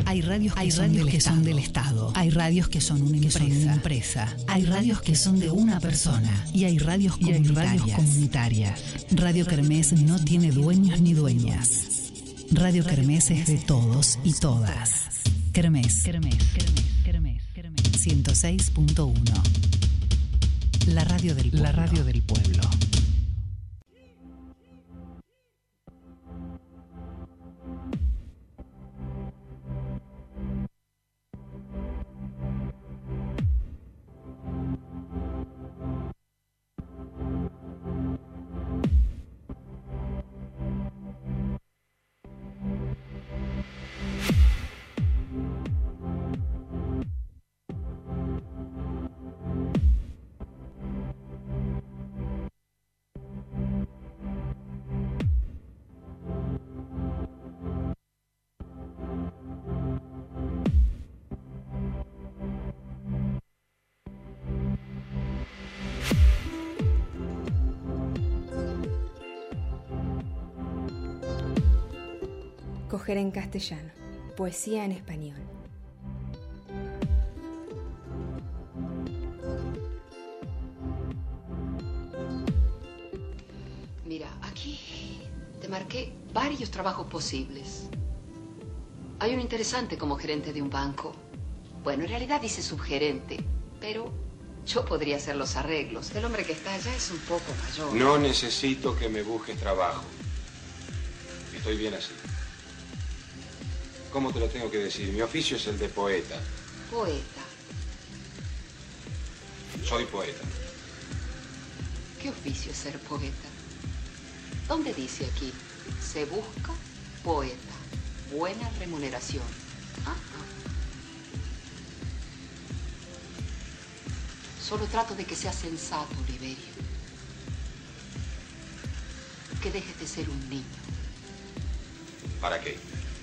Hay radios que son del Estado. Hay radios que son una empresa. Hay radios que son de una persona. Y hay radios comunitarias. Radio Kermés no tiene dueños ni dueñas. Radio Kermés es de todos y todas. Kermés 106.1. La radio del pueblo. Coger en castellano, poesía en español. Mira, aquí te marqué varios trabajos posibles. Hay uno interesante como gerente de un banco. Bueno, en realidad dice subgerente, pero yo podría hacer los arreglos. El hombre que está allá es un poco mayor. No necesito que me busques trabajo. Estoy bien así. ¿Cómo te lo tengo que decir? Mi oficio es el de poeta. Poeta. Soy poeta. ¿Qué oficio es ser poeta? ¿Dónde dice aquí? Se busca poeta. Buena remuneración. Solo trato de que sea sensato, Oliverio. Que dejes de ser un niño. ¿Para qué?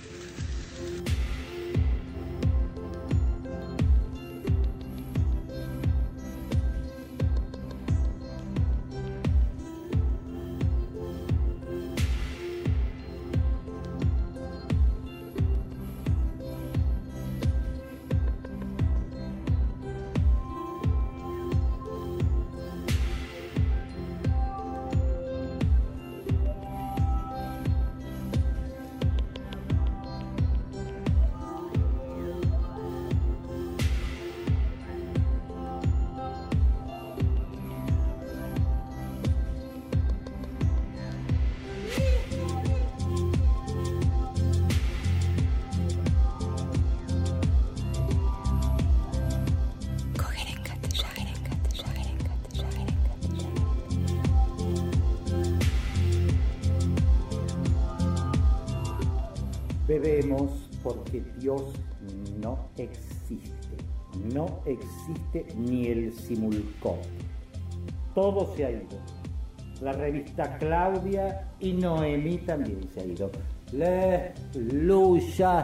Bebemos porque Dios no existe. No existe ni el simulcón. Todo se ha ido. La revista Claudia y Noemí también se ha ido. Les luchas.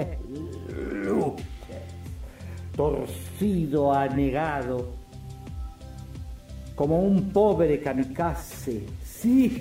Torcido, anegado. Como un pobre kamikaze. Sí.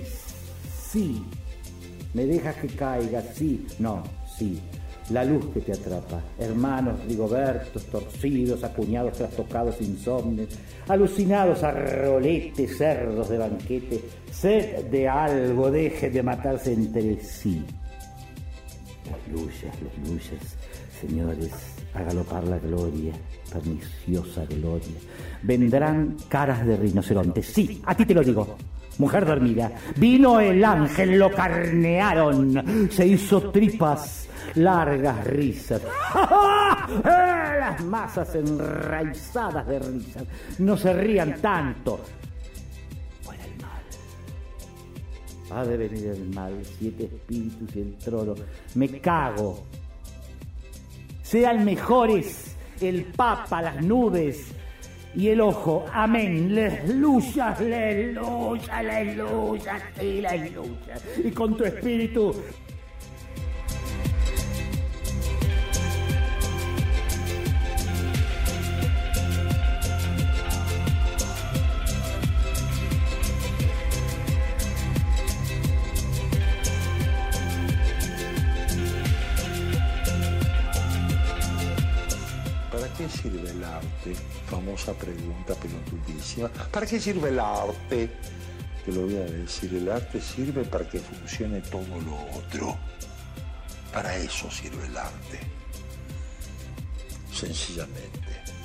Me dejas que caiga, sí, no, sí. La luz que te atrapa. Hermanos rigobertos, torcidos, acuñados, trastocados, insomnes, alucinados a roletes, cerdos de banquete, sed de algo, dejen de matarse entre sí. Las luchas, señores, a galopar la gloria, perniciosa gloria. Vendrán caras de rinoceronte, sí, a ti te lo digo. Mujer dormida, vino el ángel, lo carnearon, se hizo tripas, largas risas. Las masas enraizadas de risas, no se rían tanto. Fuera el mal. Ha de venir el mal, 7 espíritus y el trono. Me cago. Sean mejores el papa, las nubes y el ojo, amén, les luchas, sí, les luchas, y con tu espíritu. qué sirve el arte? Famosa pregunta pelotudísima. ¿Para qué sirve el arte? Te lo voy a decir, el arte sirve para que funcione todo lo otro. Para eso sirve el arte. Sencillamente.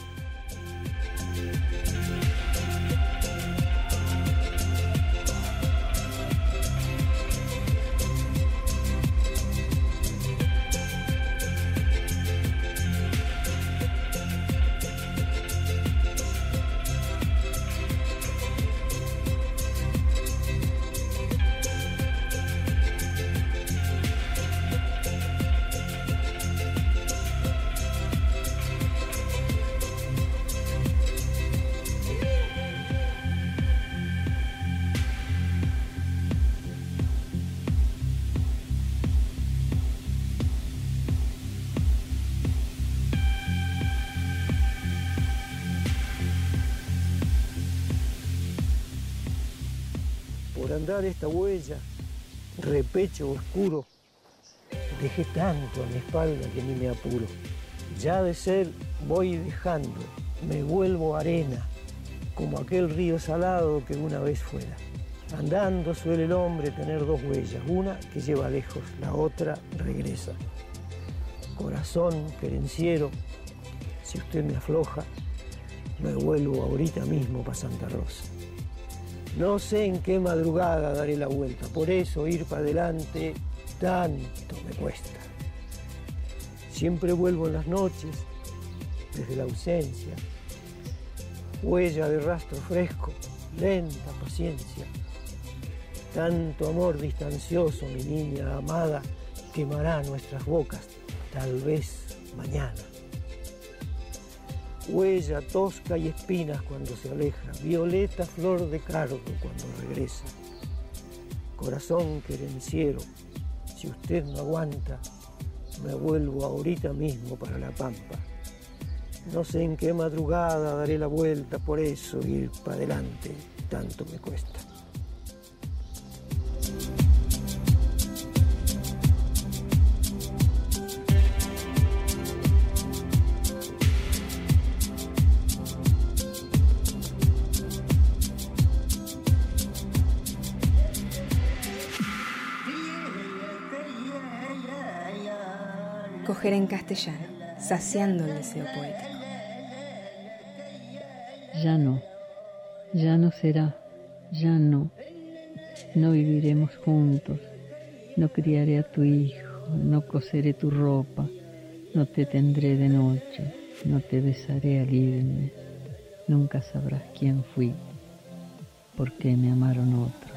Andar esta huella, repecho oscuro, dejé tanto a mi espalda que ni me apuro. Ya de ser voy dejando, me vuelvo arena, como aquel río salado que una vez fuera. Andando suele el hombre tener dos huellas, una que lleva lejos, la otra regresa. Corazón querenciero, si usted me afloja, me vuelvo ahorita mismo para Santa Rosa. No sé en qué madrugada daré la vuelta, por eso ir para adelante tanto me cuesta. Siempre vuelvo en las noches, desde la ausencia, huella de rastro fresco, lenta paciencia. Tanto amor distancioso, mi niña amada, quemará nuestras bocas, tal vez mañana. Huella tosca y espinas cuando se aleja, violeta flor de cardo cuando regresa. Corazón querenciero, si usted no aguanta, me vuelvo ahorita mismo para la pampa. No sé en qué madrugada daré la vuelta, por eso ir para adelante tanto me cuesta. Coger en castellano, saciando el deseo poético. Ya no será, ya no viviremos juntos, no criaré a tu hijo, no coseré tu ropa, no te tendré de noche, no te besaré al irme, nunca sabrás quién fui, por qué me amaron otros.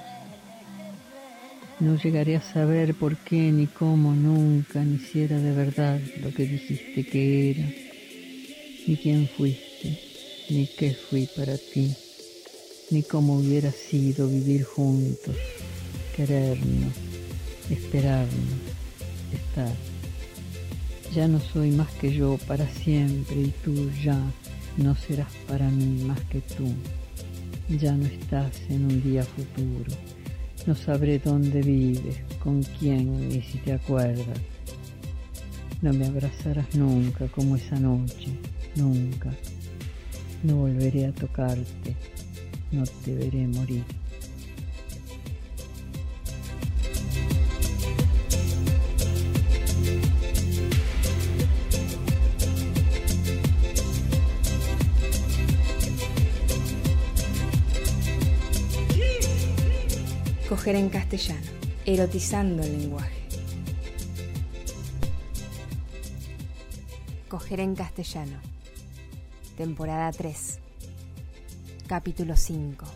No llegaré a saber por qué, ni cómo, nunca, ni si era de verdad lo que dijiste que era, ni quién fuiste, ni qué fui para ti, ni cómo hubiera sido vivir juntos, querernos, esperarnos, estar. Ya no soy más que yo para siempre y tú ya no serás para mí más que tú. Ya no estás en un día futuro. No sabré dónde vives, con quién, ni si te acuerdas. No me abrazarás nunca como esa noche, nunca. No volveré a tocarte, no te veré morir. Coger en castellano, erotizando el lenguaje. Coger en castellano, temporada 3, capítulo 5.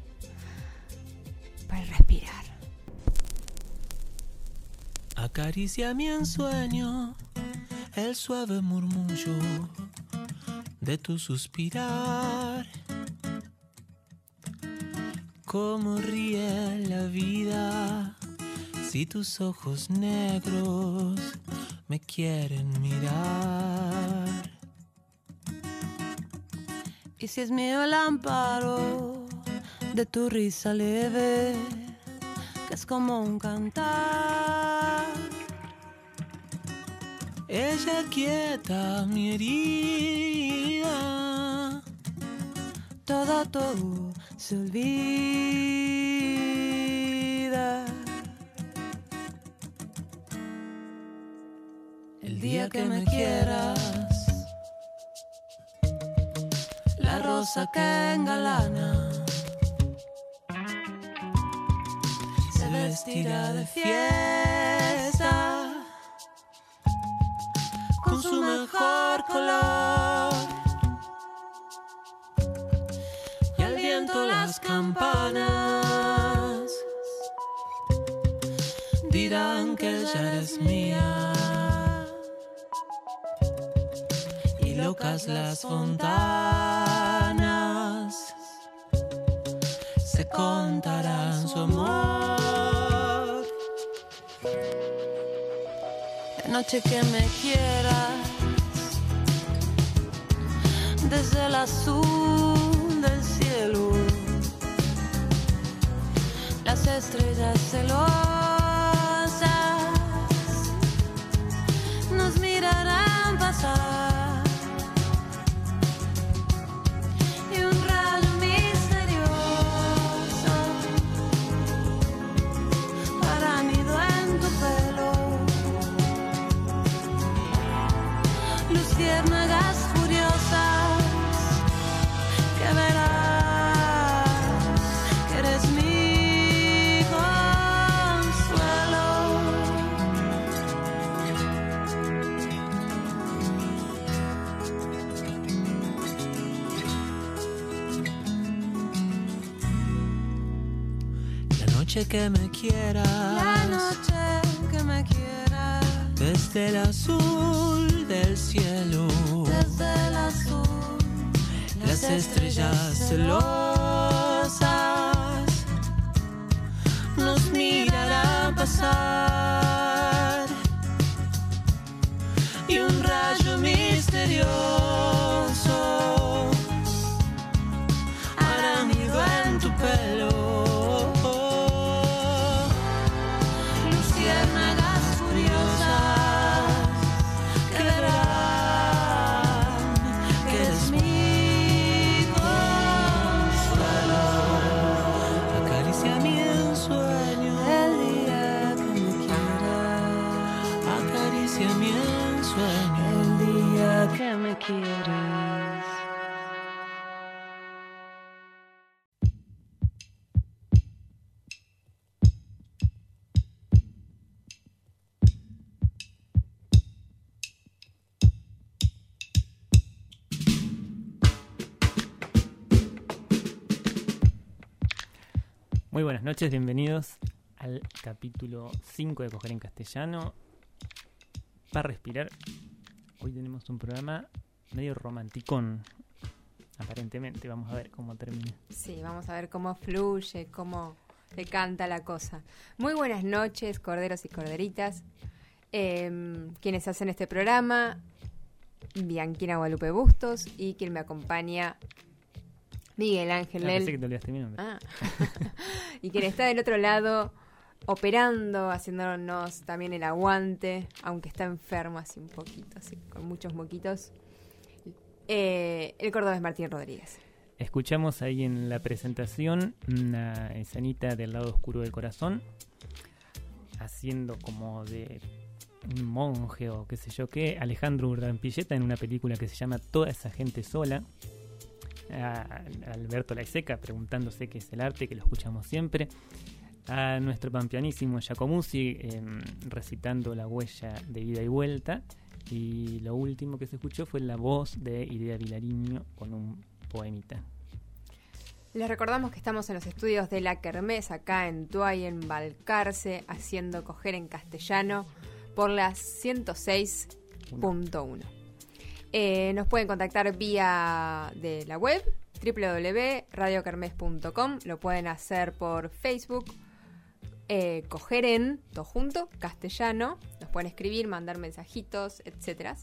Para respirar. Acaricia mi ensueño, el suave murmullo de tu suspirar. Cómo ríe la vida si tus ojos negros me quieren mirar. Y si es mío el amparo de tu risa leve, que es como un cantar. ella quieta mi herida, todo se olvida. El día que me quieras, la rosa que engalana se vestirá de fiesta con su mejor color, y al viento las campanas dirán que ella es mía, y locas las fontanas se contarán su amor. La noche que me quieras, desde el azul del cielo, las estrellas celosas nos mirarán pasar, y un rayo misterioso hará nido en tu pelo. Luciérnagas furiosas que verán que eres mi consuelo. La noche que me quieras, la noche que me quieras, desde el azul del cielo, desde el azul, las estrellas celosas nos mirarán pasar, y un rayo misterioso hará nido en tu pelo. Luciérnagas furiosas que verán que eres mi consuelo. Acaricia mi ensueño el día que me quieras. Acaricia mi ensueño el día que me quieras. Muy buenas noches, bienvenidos al capítulo 5 de Coger en Castellano. Para respirar, hoy tenemos un programa medio romanticón, aparentemente. Vamos a ver cómo termina. Sí, vamos a ver cómo fluye, cómo le canta la cosa. Muy buenas noches, corderos y corderitas. Quienes hacen este programa, Bianquina Guadalupe Bustos, y quien me acompaña, Miguel Ángel Lel. Pensé que te olvidaste mi nombre. Y quien está del otro lado, operando, haciéndonos también el aguante, aunque está enfermo así un poquito, así, con muchos moquitos, el cordobés Martín Rodríguez. Escuchamos ahí en la presentación una escenita del lado oscuro del corazón, haciendo como de un monje o qué sé yo qué, Alejandro Urdampilleta en una película que se llama Toda esa gente sola. A Alberto Laiseca preguntándose qué es el arte, que lo escuchamos siempre. A nuestro pampeanísimo Giacomuzzi recitando La huella de ida y vuelta. Y lo último que se escuchó fue la voz de Idea Vilariño con un poemita. Les recordamos que estamos en los estudios de La Kermés, acá en Tuay, en Balcarce, haciendo Coger en Castellano por la 106.1. Nos pueden contactar vía de la web www.radiokermes.com. Lo pueden hacer por Facebook, Coger en, todo junto, Castellano. Nos pueden escribir, mandar mensajitos, etc.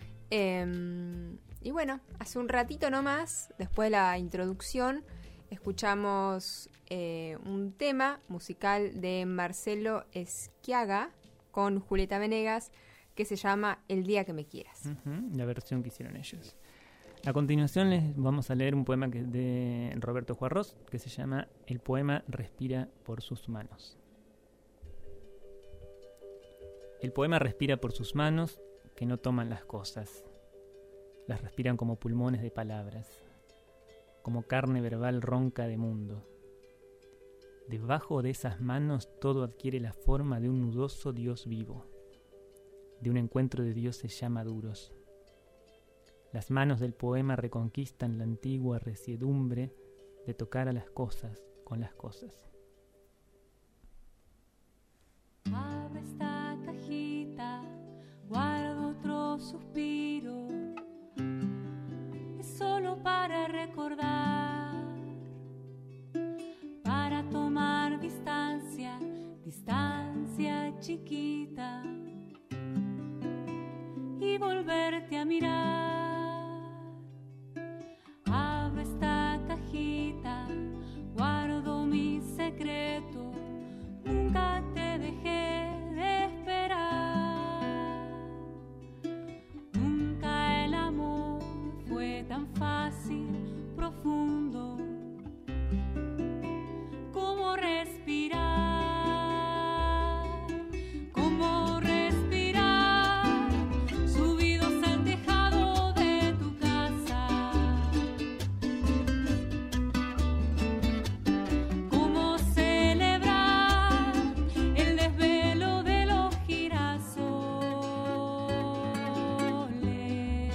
Y bueno, hace un ratito nomás, después de la introducción, escuchamos un tema musical de Marcelo Esquiaga con Julieta Venegas, que se llama El día que me quieras. La versión que hicieron ellos. A continuación les vamos a leer un poema de Roberto Juarros que se llama El poema respira por sus manos. El poema respira por sus manos que no toman las cosas. Las respiran como pulmones de palabras, como carne verbal ronca de mundo. Debajo de esas manos todo adquiere la forma de un nudoso Dios vivo, de un encuentro de dioses ya maduros. Las manos del poema reconquistan la antigua resiedumbre de tocar a las cosas con las cosas. Abre esta cajita, guardo otro suspiro, es solo para recordar, para tomar distancia, distancia chiquita, y volverte a mirar. Abro esta cajita, guardo mi secreto, nunca te dejé de esperar. Nunca el amor fue tan fácil, profundo, como respirar, como respirar, subidos al tejado de tu casa, como celebrar el desvelo de los girasoles,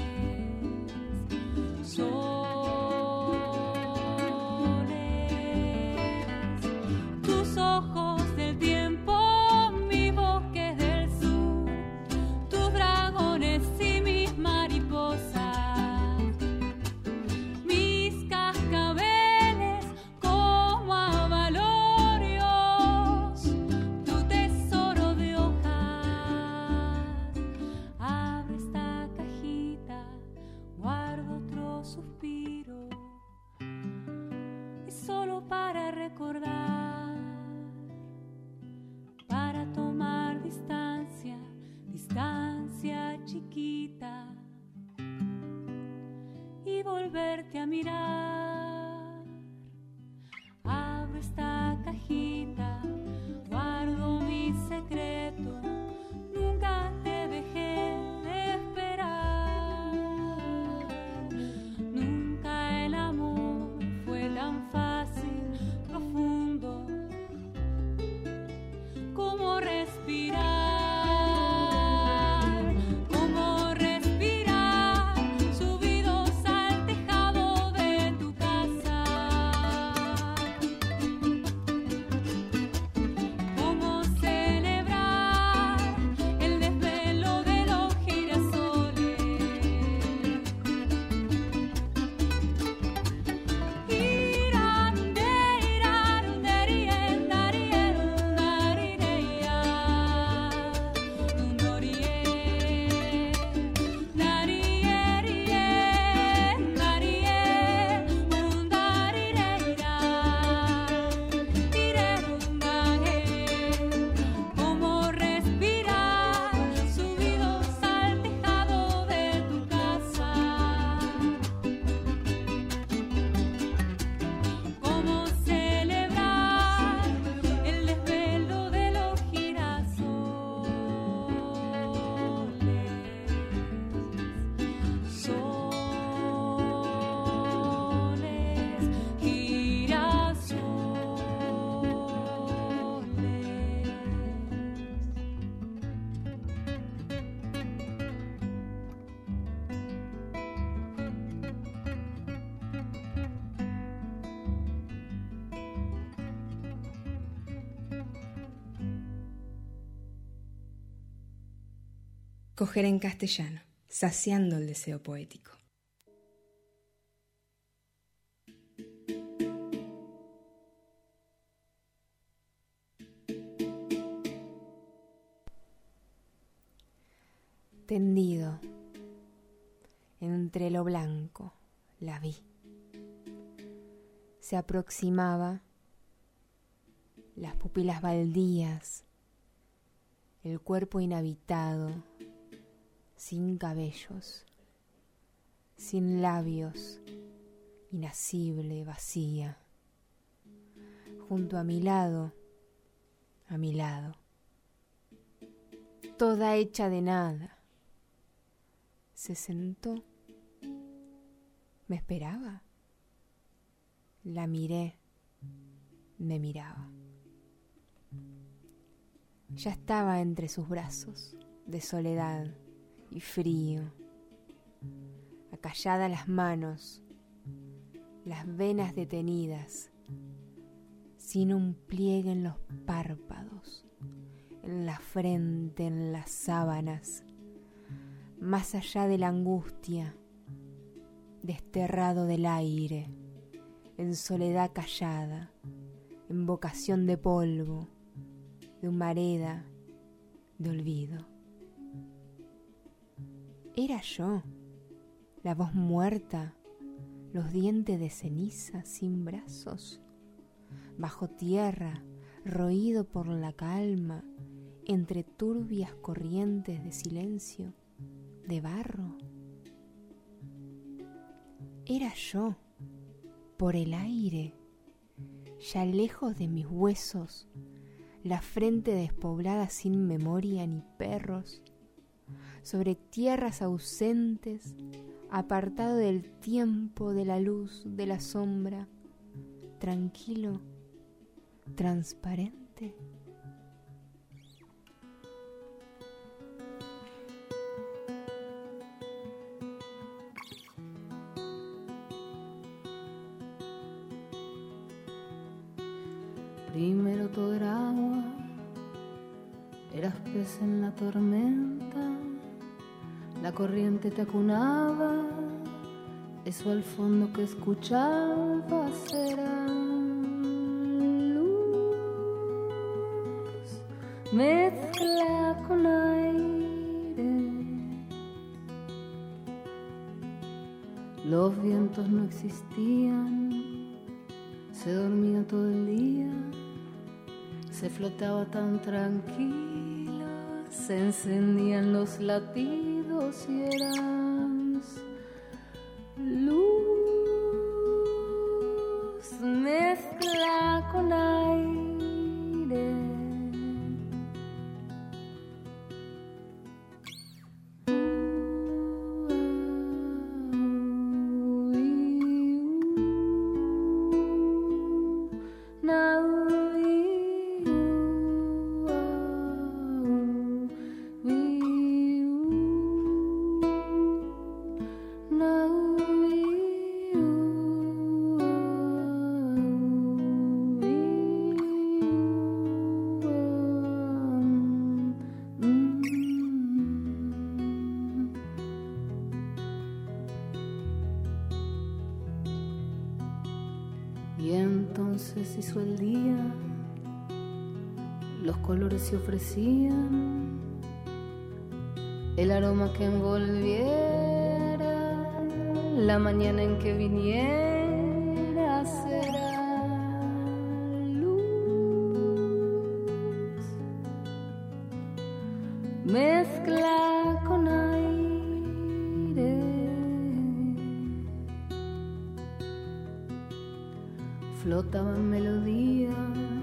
tus ojos del tiempo, mis bosques del sur, tus dragones y mis mariposas, mis cascabeles como abalorios, tu tesoro de hojas. Abre esta cajita, guardo otro suspiro, es solo para recordar, para tomar distancia, distancia chiquita, y volverte a mirar. Abro esta cajita, guardo mi secreto, nunca te dejé de esperar. Nunca el amor fue tan fácil, profundo, como respirar, como respirar, subidos al tejado de tu casa, como celebrar el desvelo de los girasoles. Como respirar, subidos al tejado de tu casa, como celebrar el desvelo de los girasoles, Coger en castellano, saciando el deseo poético. Tendido entre lo blanco, la vi. Se aproximaba, las pupilas baldías, el cuerpo inhabitado, sin cabellos, sin labios, inasible, vacía, junto a mi lado, toda hecha de nada. Se sentó, me esperaba, la miré, me miraba. Ya estaba entre sus brazos de soledad y frío, acalladas las manos, las venas detenidas, sin un pliegue en los párpados, en la frente, en las sábanas, más allá de la angustia, desterrado del aire, en soledad callada, en vocación de polvo, de humareda, de olvido. Era yo, la voz muerta, los dientes de ceniza sin brazos, bajo tierra, roído por la calma, entre turbias corrientes de silencio, de barro. Era yo, por el aire, ya lejos de mis huesos, la frente despoblada sin memoria ni perros, sobre tierras ausentes, apartado del tiempo, de la luz, de la sombra, tranquilo, transparente. Primero todo era agua, eras pez en la tormenta, la corriente te acunaba, eso al fondo que escuchabas era luz, mezcla con aire, los vientos no existían, se dormía todo el día, se flotaba tan tranquilo, se encendían los latidos y eras luz, mezcla con aire. Se hizo el día, los colores se ofrecían, el aroma que envolviera, la mañana en que viniera será luz, mezcla con aire, flotaban melodías,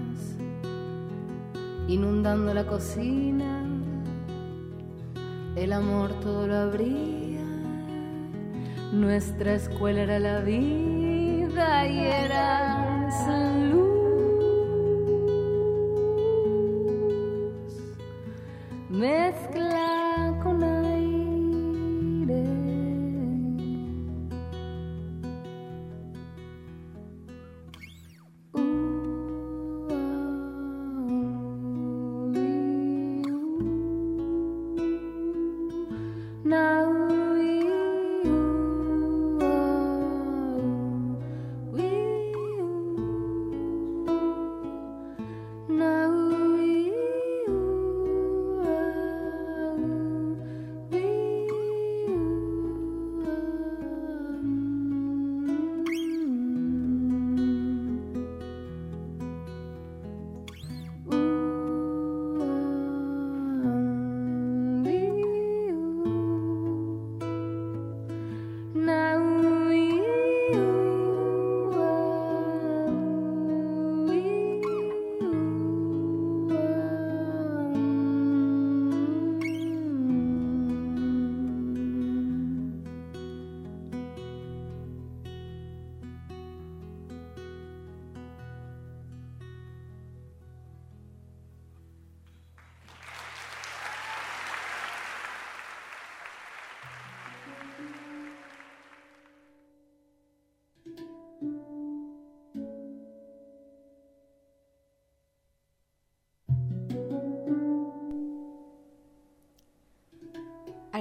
inundando la cocina, el amor todo lo abría, nuestra escuela era la vida y era salud, mezcla con aire.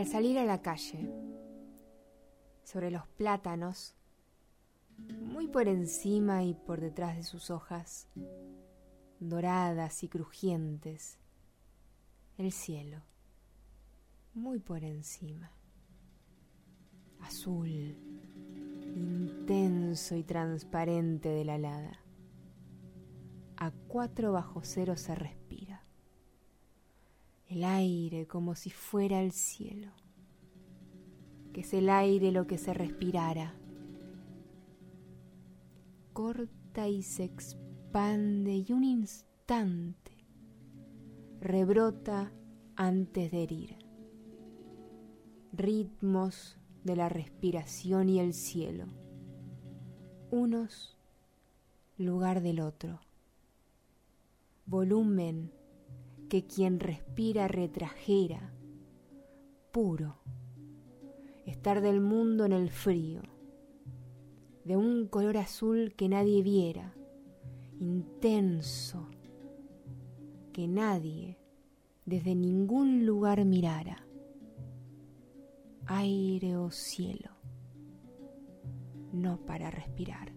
Al salir a la calle, sobre los plátanos, muy por encima y por detrás de sus hojas, doradas y crujientes, el cielo, muy por encima, azul, intenso y transparente de la alada. A 4 bajo cero se respira. El aire como si fuera el cielo, que es el aire lo que se respirara. Corta y se expande y un instante rebrota antes de herir. Ritmos de la respiración y el cielo, unos lugar del otro. Volumen que quien respira retrajera, puro, estar del mundo en el frío, de un color azul que nadie viera, intenso, que nadie desde ningún lugar mirara. Aire o cielo, no para respirar.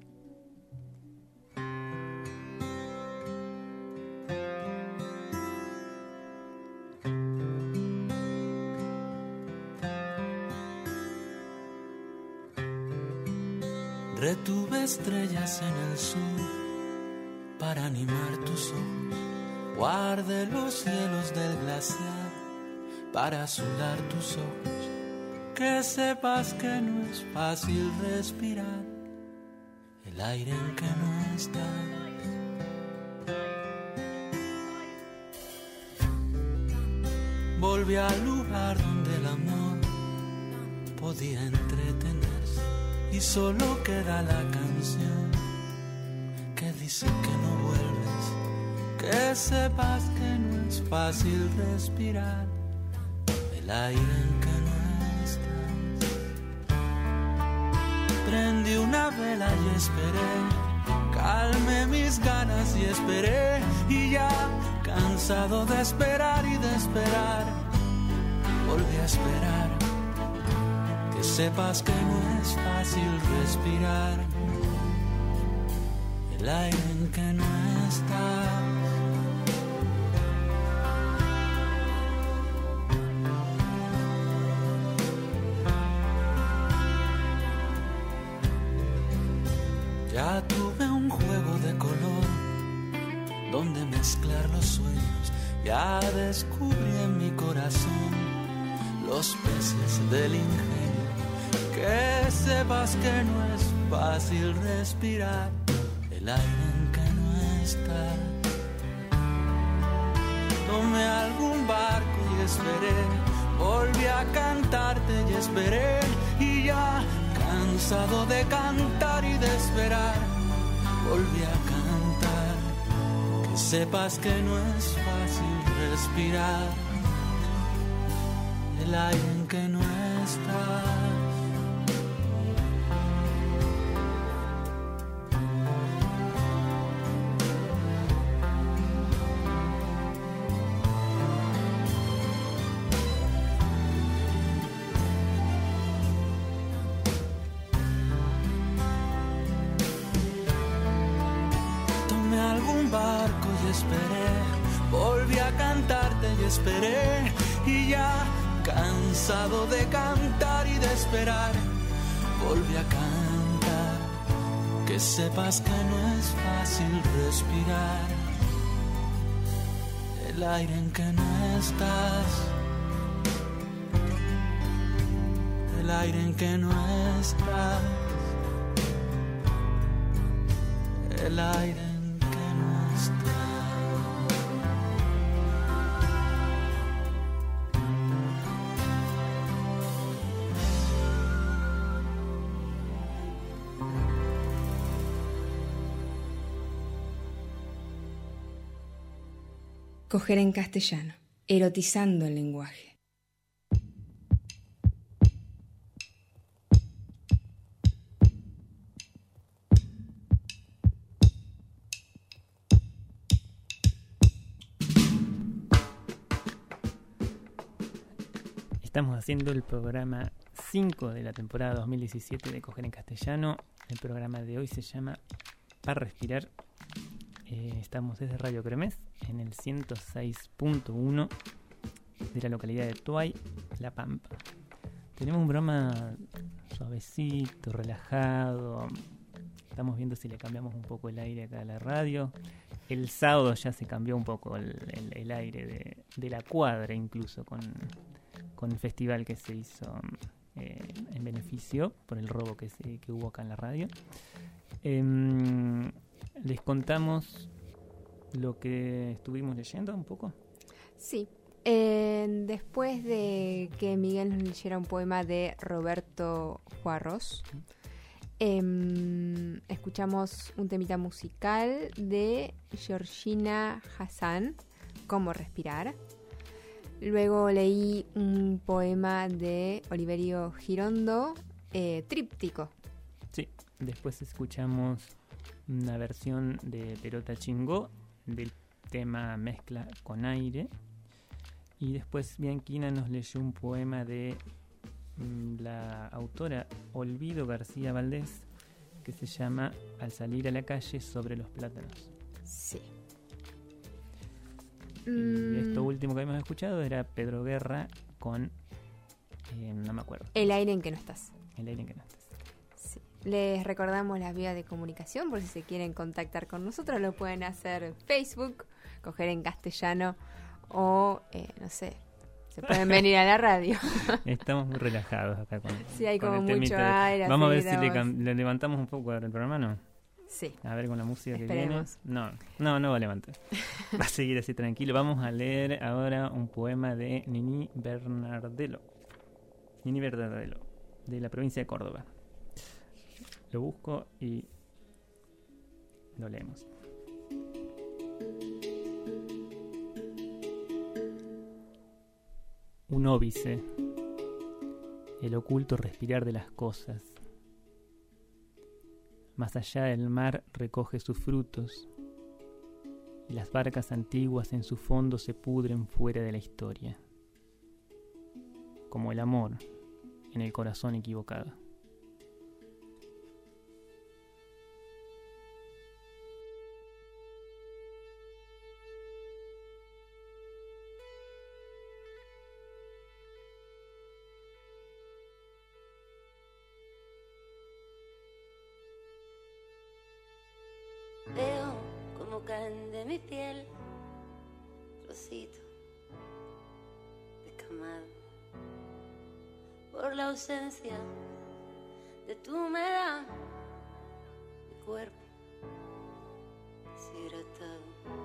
Retuve estrellas en el sur para animar tus ojos. Guardé los cielos del glaciar para azudar tus ojos. Que sepas que no es fácil respirar el aire en que no estás. Volví al lugar donde el amor podía entretenerse y solo queda la canción que dice que no vuelves. Que sepas que no es fácil respirar el aire en que no estás. Prendí una vela y esperé, calmé mis ganas y esperé, y ya cansado de esperar y de esperar, volví a esperar. Que sepas que no es fácil respirar el aire en que no estás. Ya tuve un juego de color donde mezclar los sueños. Ya descubrí en mi corazón los peces del ingenio. Que sepas que no es fácil respirar el aire en que no estás. Tomé algún barco y esperé, volví a cantarte y esperé, y ya cansado de cantar y de esperar, volví a cantar. Que sepas que no es fácil respirar el aire en que no estás. Volví a cantarte y esperé, y ya cansado de cantar y de esperar, volví a cantar. Que sepas que no es fácil respirar el aire en que no estás, el aire en que no estás, el aire en que no estás. Coger en castellano, erotizando el lenguaje. Estamos haciendo el programa 5 de la temporada 2017 de Coger en Castellano. El programa de hoy se llama Para Respirar. Estamos desde Radio Kermés en el 106.1 de la localidad de Tuay, La Pampa. Tenemos un programa suavecito, relajado. Estamos viendo si le cambiamos un poco el aire acá a la radio. El sábado ya se cambió un poco el aire de la cuadra, incluso con el festival que se hizo en beneficio por el robo que hubo acá en la radio. Les contamos lo que estuvimos leyendo un poco. Sí. Después de que Miguel nos leyera un poema de Roberto Juarros, escuchamos un temita musical de Georgina Hassan, Cómo respirar. Luego leí un poema de Oliverio Girondo, Tríptico. Sí, después escuchamos una versión de Perota Chingó del tema Mezcla con aire. Y después Bianquina nos leyó un poema de la autora Olvido García Valdés, que se llama Al salir a la calle sobre los plátanos. Sí. Y esto último que habíamos escuchado era Pedro Guerra con no me acuerdo. El aire en que no estás. El aire en que no estás. Sí. Les recordamos las vías de comunicación por si se quieren contactar con nosotros. Lo pueden hacer en Facebook, Coger en Castellano, o no sé, se pueden venir a la radio. Estamos muy relajados acá con sí, hay con como mucho aire. Vamos a ver si le levantamos un poco el programa, ¿no? Sí. A ver con la música Esperemos. que viene. No va a levantar. Va a seguir así tranquilo. Vamos a leer ahora un poema de Nini Bernardello, de la provincia de Córdoba. Lo busco y lo leemos. Un óbice, el oculto respirar de las cosas. Más allá el mar recoge sus frutos, y las barcas antiguas en su fondo se pudren fuera de la historia, como el amor en el corazón equivocado. Veo como caen de mi piel trocitos descamados por la ausencia de tu humedad. Mi cuerpo deshidratado,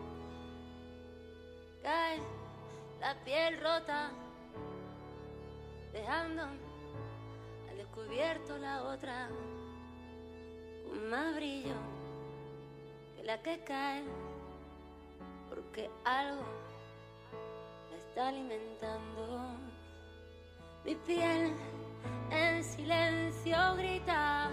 cae la piel rota, dejando al descubierto la otra con más brillo que la que cae, porque algo la está alimentando. Mi piel en silencio grita,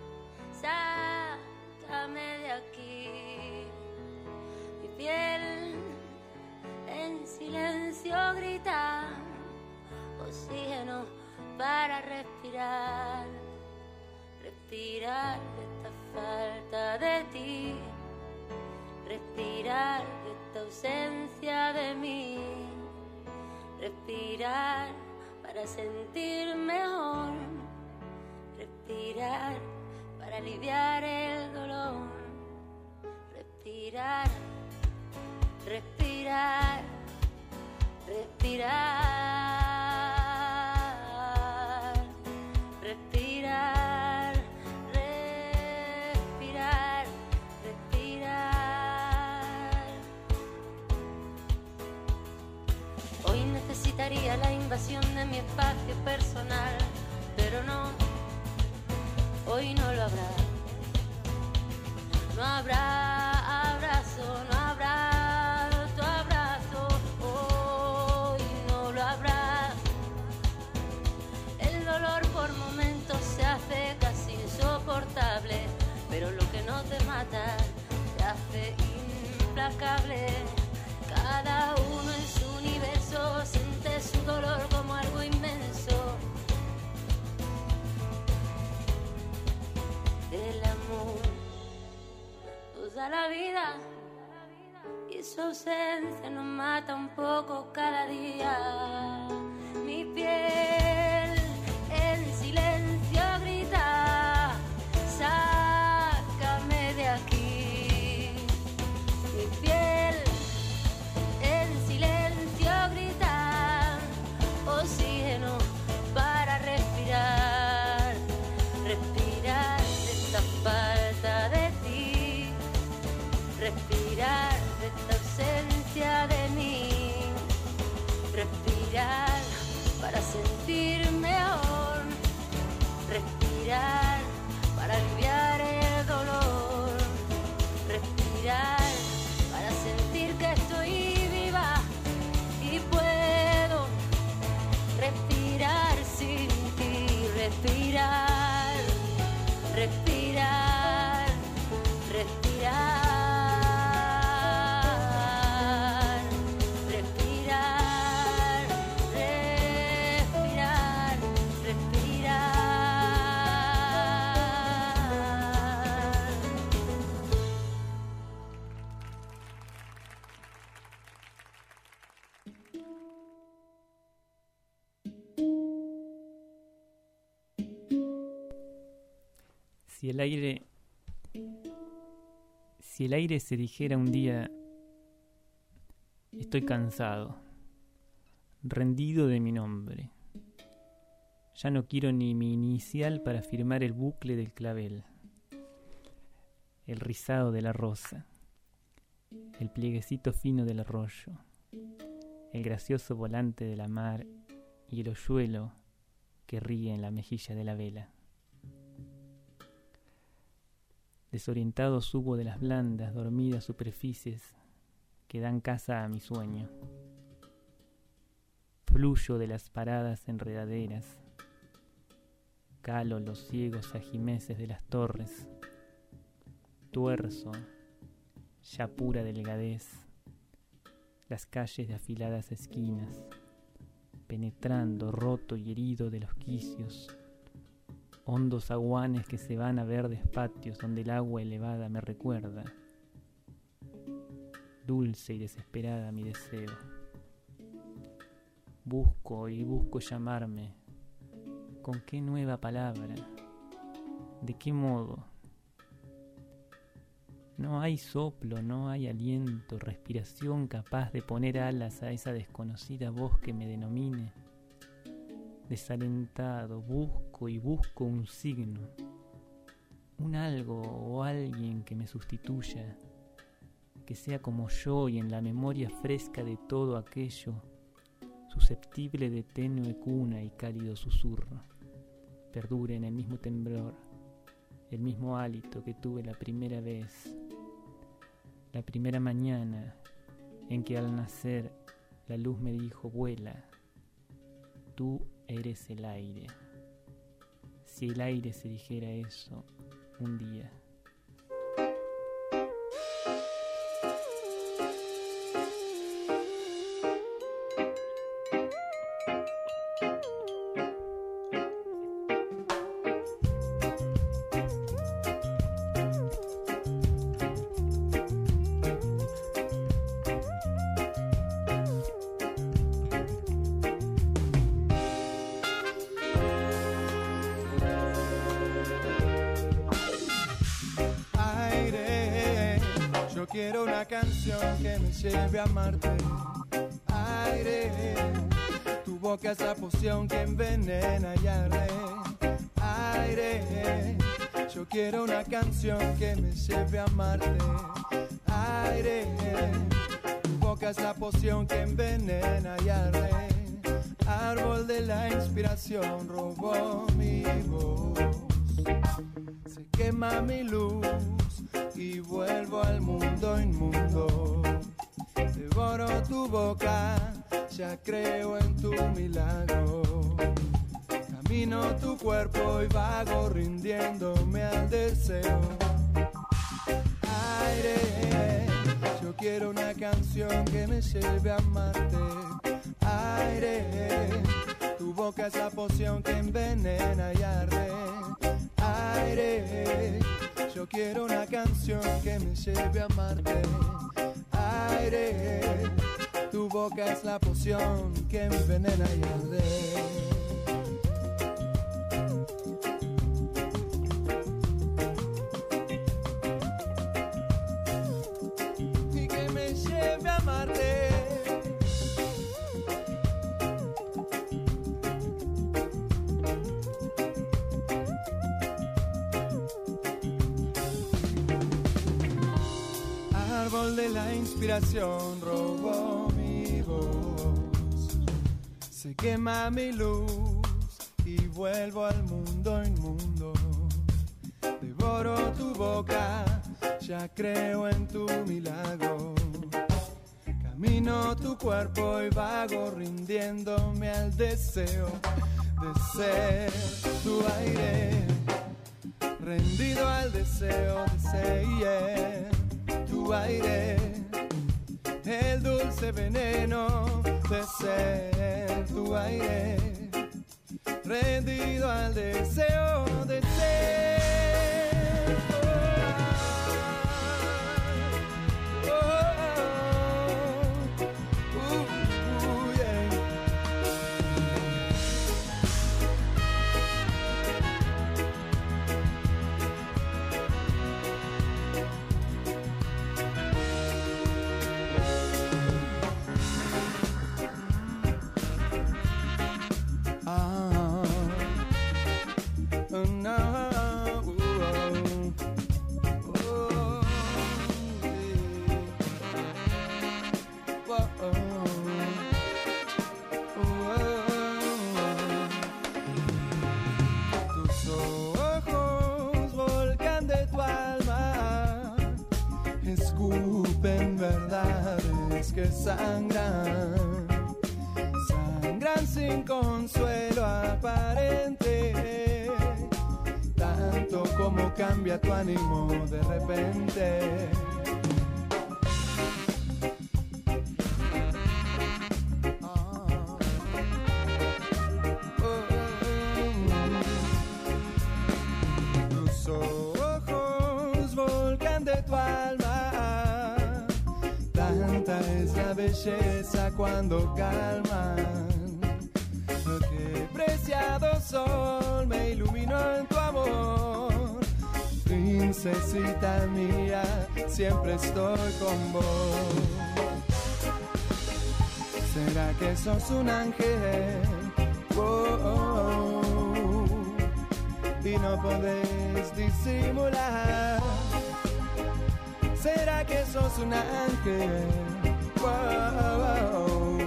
sácame de aquí. Mi piel en silencio grita, oxígeno para respirar, respirar de esta falta de ti, respirar de esta ausencia de mí, respirar para sentir mejor, respirar para aliviar el dolor, respirar, respirar, respirar, respirar, respirar, respirar. Hoy necesitaría la invasión de mi espacio personal, pero no, hoy no lo habrá. No habrá abrazo, no habrá tu abrazo, hoy no lo habrá. El dolor por momentos se hace casi insoportable, pero lo que no te mata te hace implacable. Cada uno en su universo siente su dolor como algo inmenso. toda la vida y su ausencia nos mata un poco cada día. Mi piel en silencio grita, sácame de aquí. Mi piel en silencio grita, oxígeno para respirar, respirar de esta falta de ti, respirar de esta ausencia de mí, respirar para sentir mejor, respirar para aliviar el dolor, respirar para sentir que estoy viva y puedo respirar sin ti, respirar, respirar, respirar. Si el aire se dijera un día, estoy cansado, rendido de mi nombre, ya no quiero ni mi inicial para firmar el bucle del clavel, el rizado de la rosa, el plieguecito fino del arroyo, el gracioso volante de la mar y el hoyuelo que ríe en la mejilla de la vela. Desorientado subo de las blandas, dormidas superficies que dan casa a mi sueño. Fluyo de las paradas enredaderas, calo los ciegos ajimeces de las torres, tuerzo, ya pura delgadez, las calles de afiladas esquinas, penetrando roto y herido de los quicios, hondos aguanes que se van a verdes patios donde el agua elevada me recuerda. Dulce y desesperada mi deseo. Busco y busco llamarme. ¿Con qué nueva palabra? ¿De qué modo? No hay soplo, no hay aliento, respiración capaz de poner alas a esa desconocida voz que me denomine. Desalentado, busco y busco un signo, un algo o alguien que me sustituya, que sea como yo y en la memoria fresca de todo aquello, susceptible de tenue cuna y cálido susurro, perdure en el mismo temblor, el mismo hálito que tuve la primera vez, la primera mañana en que al nacer la luz me dijo: vuela, tú eres el aire. Si el aire se dijera eso un día. Quiero una canción que me lleve a amarte. Aire, tu boca es la poción que envenena y arde. Aire, yo quiero una canción que me lleve a amarte. Aire, tu boca es la poción que envenena y arde. Árbol de la inspiración robó mi voz. Se quema mi luz y vuelvo al mundo inmundo. Devoro tu boca, ya creo en tu milagro. Camino tu cuerpo y vago rindiéndome al deseo. Aire, yo quiero una canción que me lleve a amarte. Aire, tu boca es la poción que envenena y arde. Aire, yo quiero una una canción que me lleve a amarte. Aire, tu boca es la poción que envenena y arde. De la inspiración robó mi voz, se quema mi luz y vuelvo al mundo inmundo. Devoro tu boca, ya creo en tu milagro. Camino tu cuerpo y vago rindiéndome al deseo de ser tu aire, rendido al deseo de ser tu aire, el dulce veneno de ser tu aire, rendido al deseo de ser. Yeah. Que sangran, sangran sin consuelo aparente, tanto como cambia tu ánimo de repente. Tus ojos, volcán de tu alma, tanta es la belleza cuando calman. Qué preciado sol me iluminó en tu amor. Princesita mía, siempre estoy con vos. ¿Será que sos un ángel? Oh, y no podés disimular. ¿Será que sos un ángel? Wow.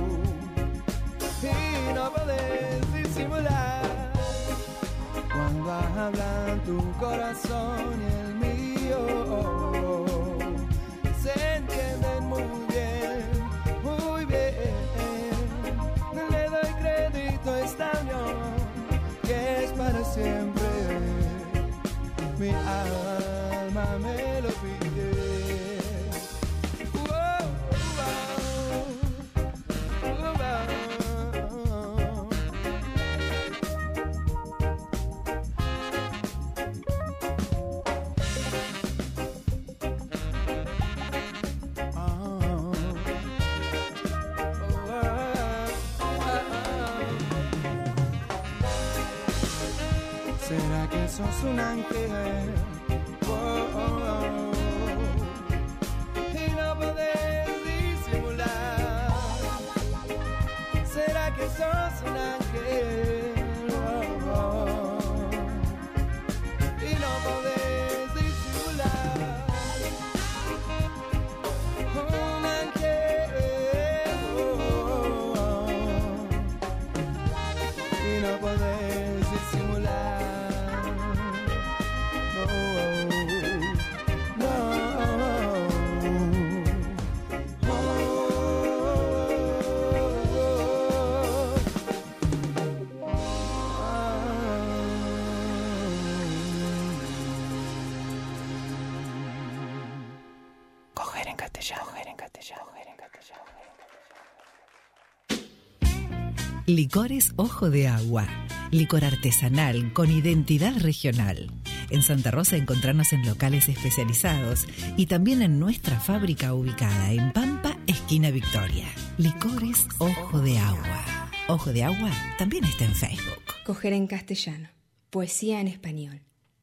Y no podés disimular cuando hablan tu corazón y el mío. Se entienden muy bien, muy bien. Le doy crédito a esta unión que es para siempre. Mi alma me lo pide. ¿Será que sos un ángel? Y no podés disimular. ¿Será que sos un ángel? Y no podés disimular. Un ángel. Y no podés disimular. Licores Ojo de Agua. Licor artesanal con identidad regional. En Santa Rosa encontrarnos en locales especializados y también en nuestra fábrica ubicada en Pampa, esquina Victoria. Licores Ojo de Agua. Ojo de Agua también está en Facebook. Coger en castellano. Poesía en español.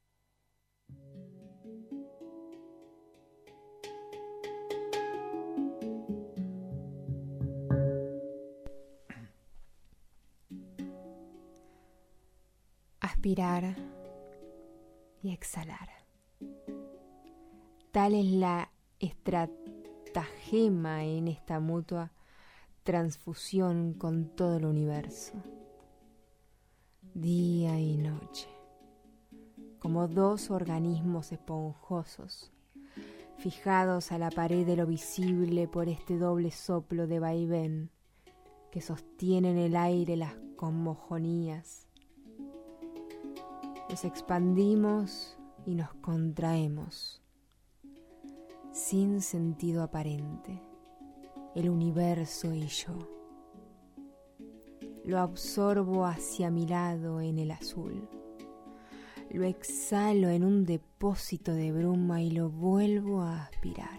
Aspirar y exhalar. Tal es la estratagema en esta mutua transfusión con todo el universo. Día y noche, como dos organismos esponjosos, fijados a la pared de lo visible por este doble soplo de vaivén que sostiene en el aire las cosmogonías. Nos expandimos y nos contraemos, sin sentido aparente, el universo y yo. Lo absorbo hacia mi lado en el azul, lo exhalo en un depósito de bruma y lo vuelvo a aspirar.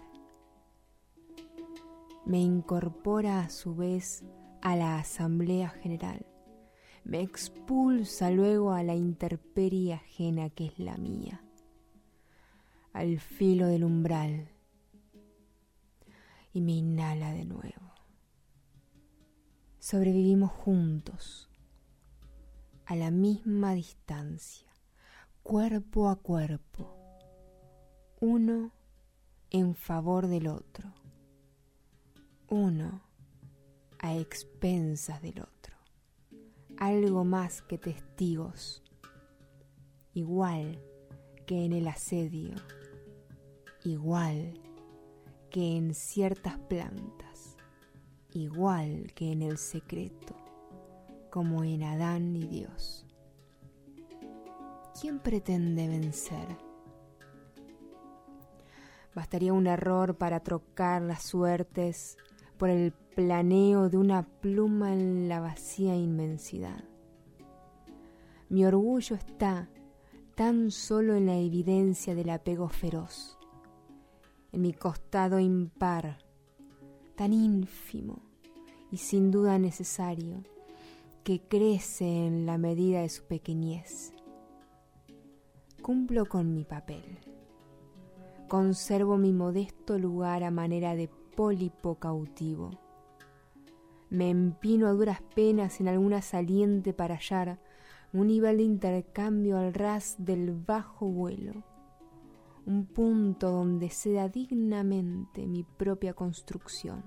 Me incorpora a su vez a la Asamblea General. Me expulsa luego a la intemperie ajena que es la mía, al filo del umbral, y me inhala de nuevo. Sobrevivimos juntos, a la misma distancia, cuerpo a cuerpo, uno en favor del otro, uno a expensas del otro. Algo más que testigos, igual que en el asedio, igual que en ciertas plantas, igual que en el secreto, como en Adán y Dios. ¿Quién pretende vencer? Bastaría un error para trocar las suertes por el planeo de una pluma en la vacía inmensidad. Mi orgullo está tan solo en la evidencia del apego feroz, en mi costado impar, tan ínfimo y sin duda necesario, que crece en la medida de su pequeñez. Cumplo con mi papel. Conservo mi modesto lugar a manera de pólipo cautivo. Me empino a duras penas en alguna saliente para hallar un nivel de intercambio al ras del bajo vuelo, un punto donde ceda dignamente mi propia construcción,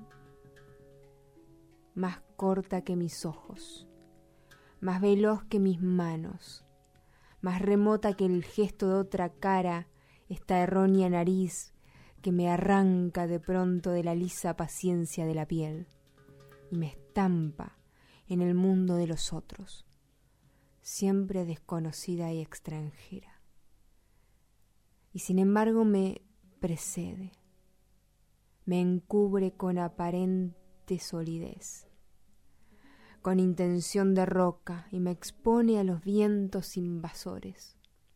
más corta que mis ojos, más veloz que mis manos, más remota que el gesto de otra cara, esta errónea nariz que me arranca de pronto de la lisa paciencia de la piel y me estampa en el mundo de los otros, siempre desconocida y extranjera. Y sin embargo me precede, me encubre con aparente solidez, con intención de roca y me expone a los vientos invasores.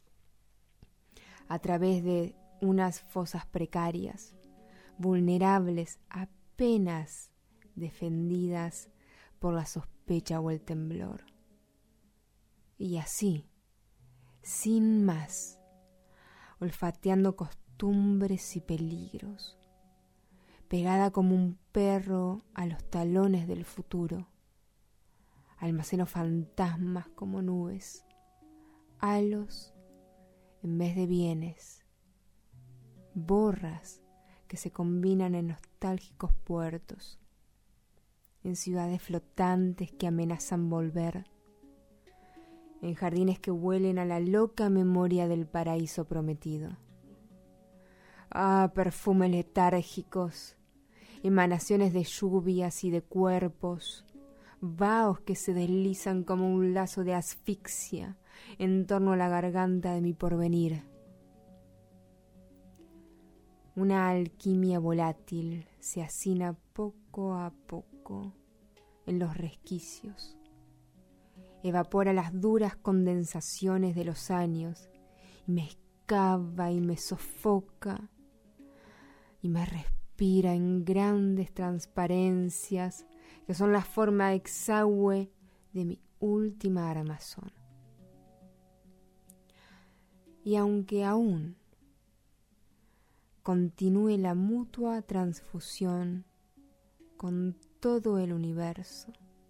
A través de unas fosas precarias, vulnerables, apenas defendidas por la sospecha o el temblor. Y así, sin más, olfateando costumbres y peligros, pegada como un perro a los talones del futuro, almaceno fantasmas como nubes, halos en vez de bienes, borras que se combinan en nostálgicos puertos, en ciudades flotantes que amenazan volver, en jardines que huelen a la loca memoria del paraíso prometido. Ah, perfumes letárgicos, emanaciones de lluvias y de cuerpos, vaos que se deslizan como un lazo de asfixia en torno a la garganta de mi porvenir. Una alquimia volátil se hacina poco a poco en los resquicios. Evapora las duras condensaciones de los años y me cava y me sofoca y me respira en grandes transparencias que son la forma exangüe de mi última armazón. Y aunque aún continúe la mutua transfusión con todo el universo,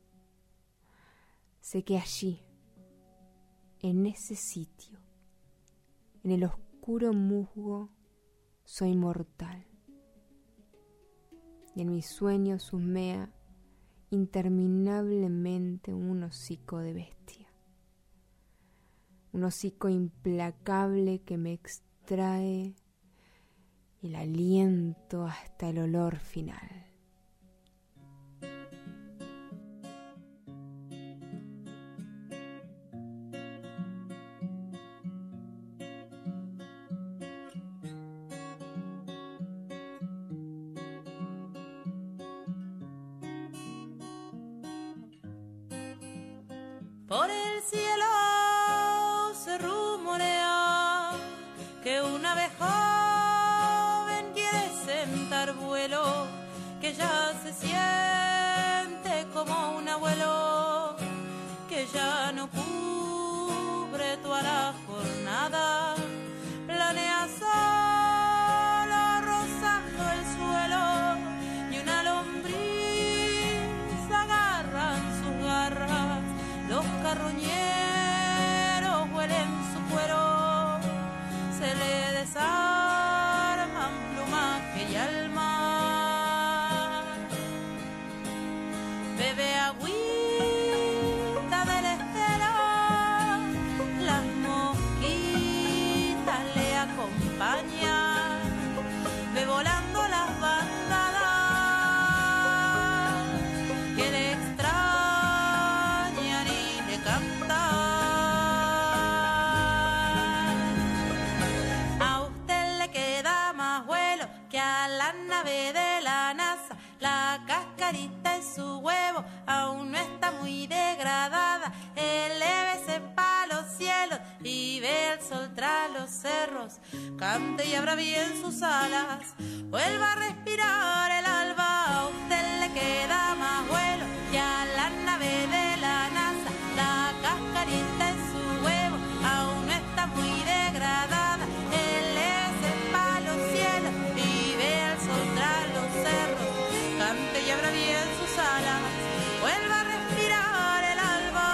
sé que allí, en ese sitio, en el oscuro musgo, soy mortal. Y en mis sueños husmea interminablemente un hocico de bestia. Un hocico implacable que me extrae el aliento hasta el olor final. Por el cielo se rumorea que una ave joven quiere sentar vuelo, que ya se siente como un abuelo, que ya no cubre toda la jornada, planea solo rozando el suelo, y una lombriz agarra en sus garras. Los carroñeros huelen su cuero, se le desarman plumaje y alma. Bebe agüita del estero, las mosquitas le acompañan, ve volando las bandadas que le extrañan y le cantan. A usted le queda más vuelo que a la nave de la NASA. La cascarita en su huevo aún no está muy degradada. Elévese pa' los cielos y ve el sol tras los cerros. Cante y abra bien sus alas, vuelva a respirar el alba. A usted le queda más vuelo que a la nave de la NASA. La cascarita en su huevo aún no está muy degradada. Elévese pa' los cielos y ve el sol tras los cerros. Cante y abra bien sus alas, vuelva a respirar el alba.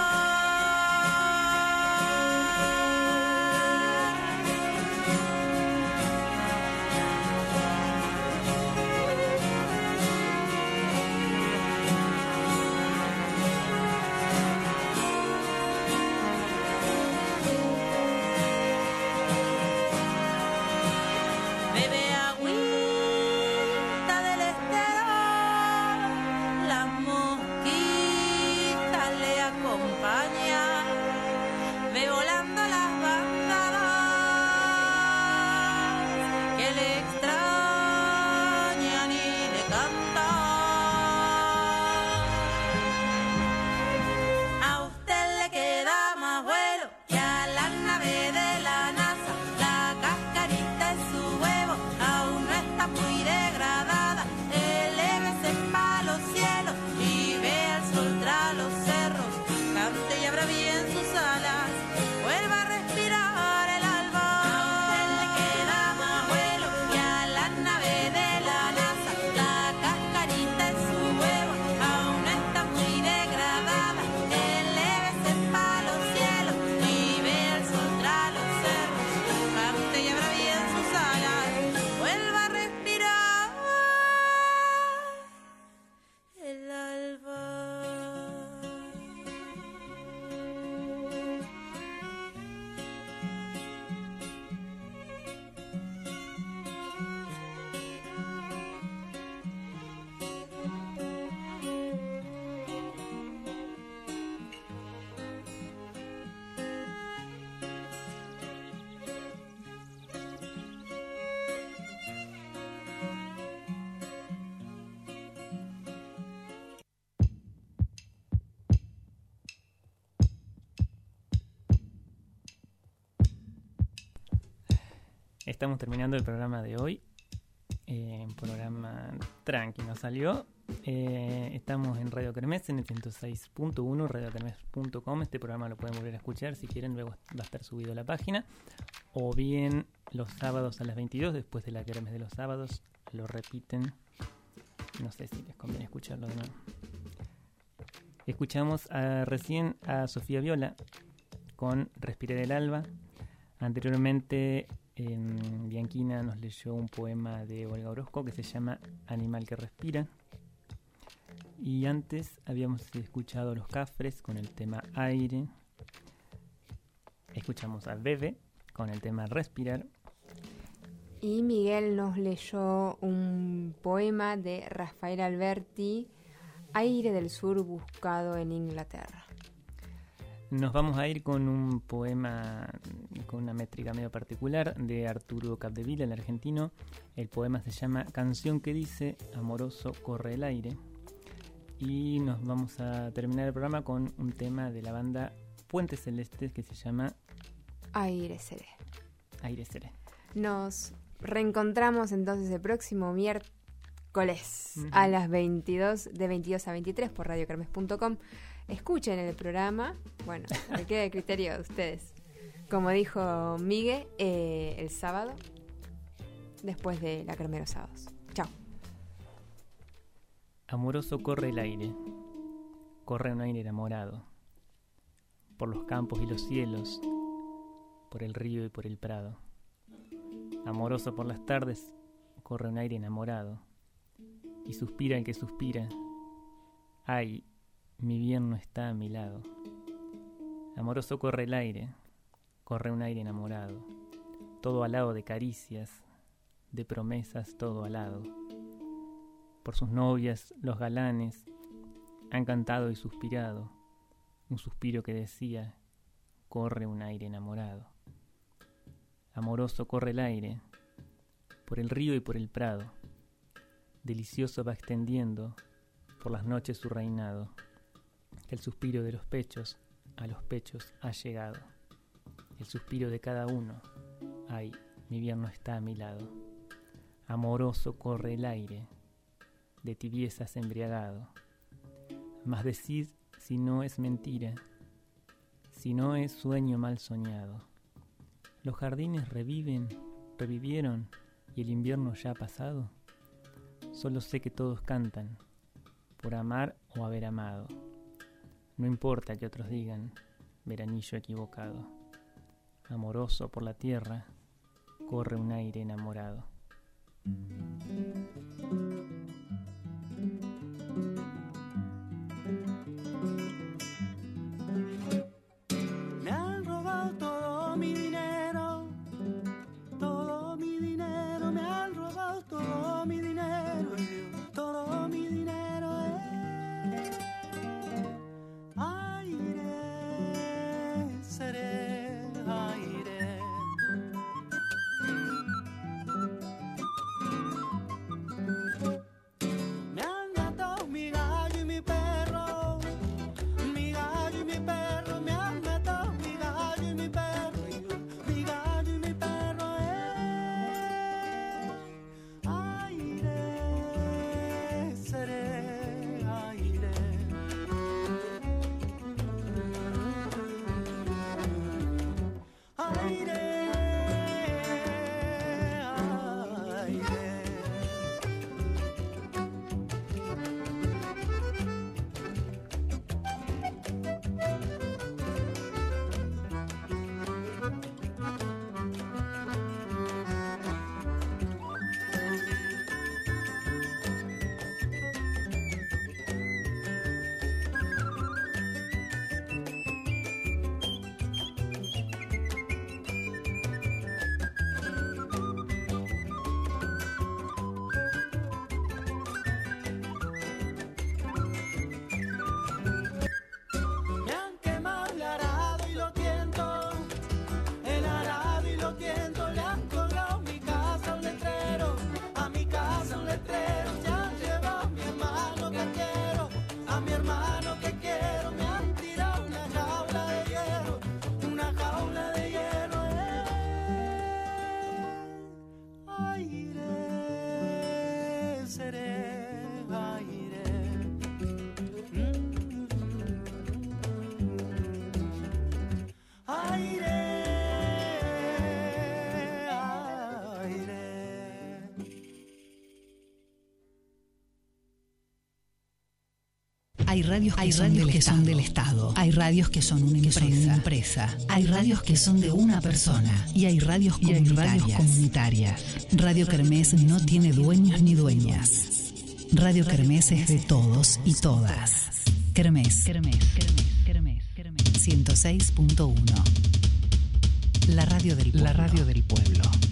Estamos terminando el programa de hoy. Un programa tranqui nos salió. Estamos en Radio Kermés en el 106.1, radiokermés.com. Este programa lo pueden volver a escuchar si quieren, luego va a estar subido a la página. O bien los sábados a las 22, después de la Kermés de los sábados, lo repiten. No sé si les conviene escucharlo de nuevo. Escuchamos recién a Sofía Viola con Respirar el Alba. Anteriormente Bianquina nos leyó un poema de Olga Orozco que se llama Animal que respira. Y antes habíamos escuchado a Los Cafres con el tema Aire. Escuchamos a Bebe con el tema Respirar. Y Miguel nos leyó un poema de Rafael Alberti, Aire del Sur buscado en Inglaterra. Nos vamos a ir con un poema con una métrica medio particular de Arturo Capdevila, el argentino. El poema se llama Canción que dice, amoroso corre el aire. Y nos vamos a terminar el programa con un tema de la banda Puentes Celestes que se llama Aire Seré. Aire Seré. Nos reencontramos entonces el próximo miércoles a las 22, de 22 a 23 por radiokermés.com. Escuchen el programa, bueno, me queda de criterio de ustedes. Como dijo Miguel, el sábado, después de la Kermés de los sábados. Chao. Amoroso corre el aire, corre un aire enamorado, por los campos y los cielos, por el río y por el prado. Amoroso por las tardes, corre un aire enamorado, y suspira el que suspira, ay, mi bien no está a mi lado. Amoroso corre el aire, corre un aire enamorado, todo alado de caricias, de promesas todo alado. Por sus novias, los galanes, han cantado y suspirado, un suspiro que decía, corre un aire enamorado. Amoroso corre el aire, por el río y por el prado, delicioso va extendiendo, por las noches su reinado. El suspiro de los pechos a los pechos ha llegado. El suspiro de cada uno, ay, mi bien no está a mi lado. Amoroso corre el aire, de tibiezas embriagado. Mas decid si no es mentira, si no es sueño mal soñado. Los jardines revivieron y el invierno ya ha pasado. Solo sé que todos cantan, por amar o haber amado. No importa que otros digan, veranillo equivocado. Amoroso por la tierra, corre un aire enamorado. Me han robado todo mi dinero, me han robado todo mi dinero, todo mi dinero. Aire, seré aire. Hay radios que son del Estado. Hay radios que son una empresa. Hay radios que son de una persona. Y hay radios comunitarias. Radio Kermés no tiene dueños ni dueñas. Radio Kermés es de todos y todas. Kermés 106.1. La radio del pueblo.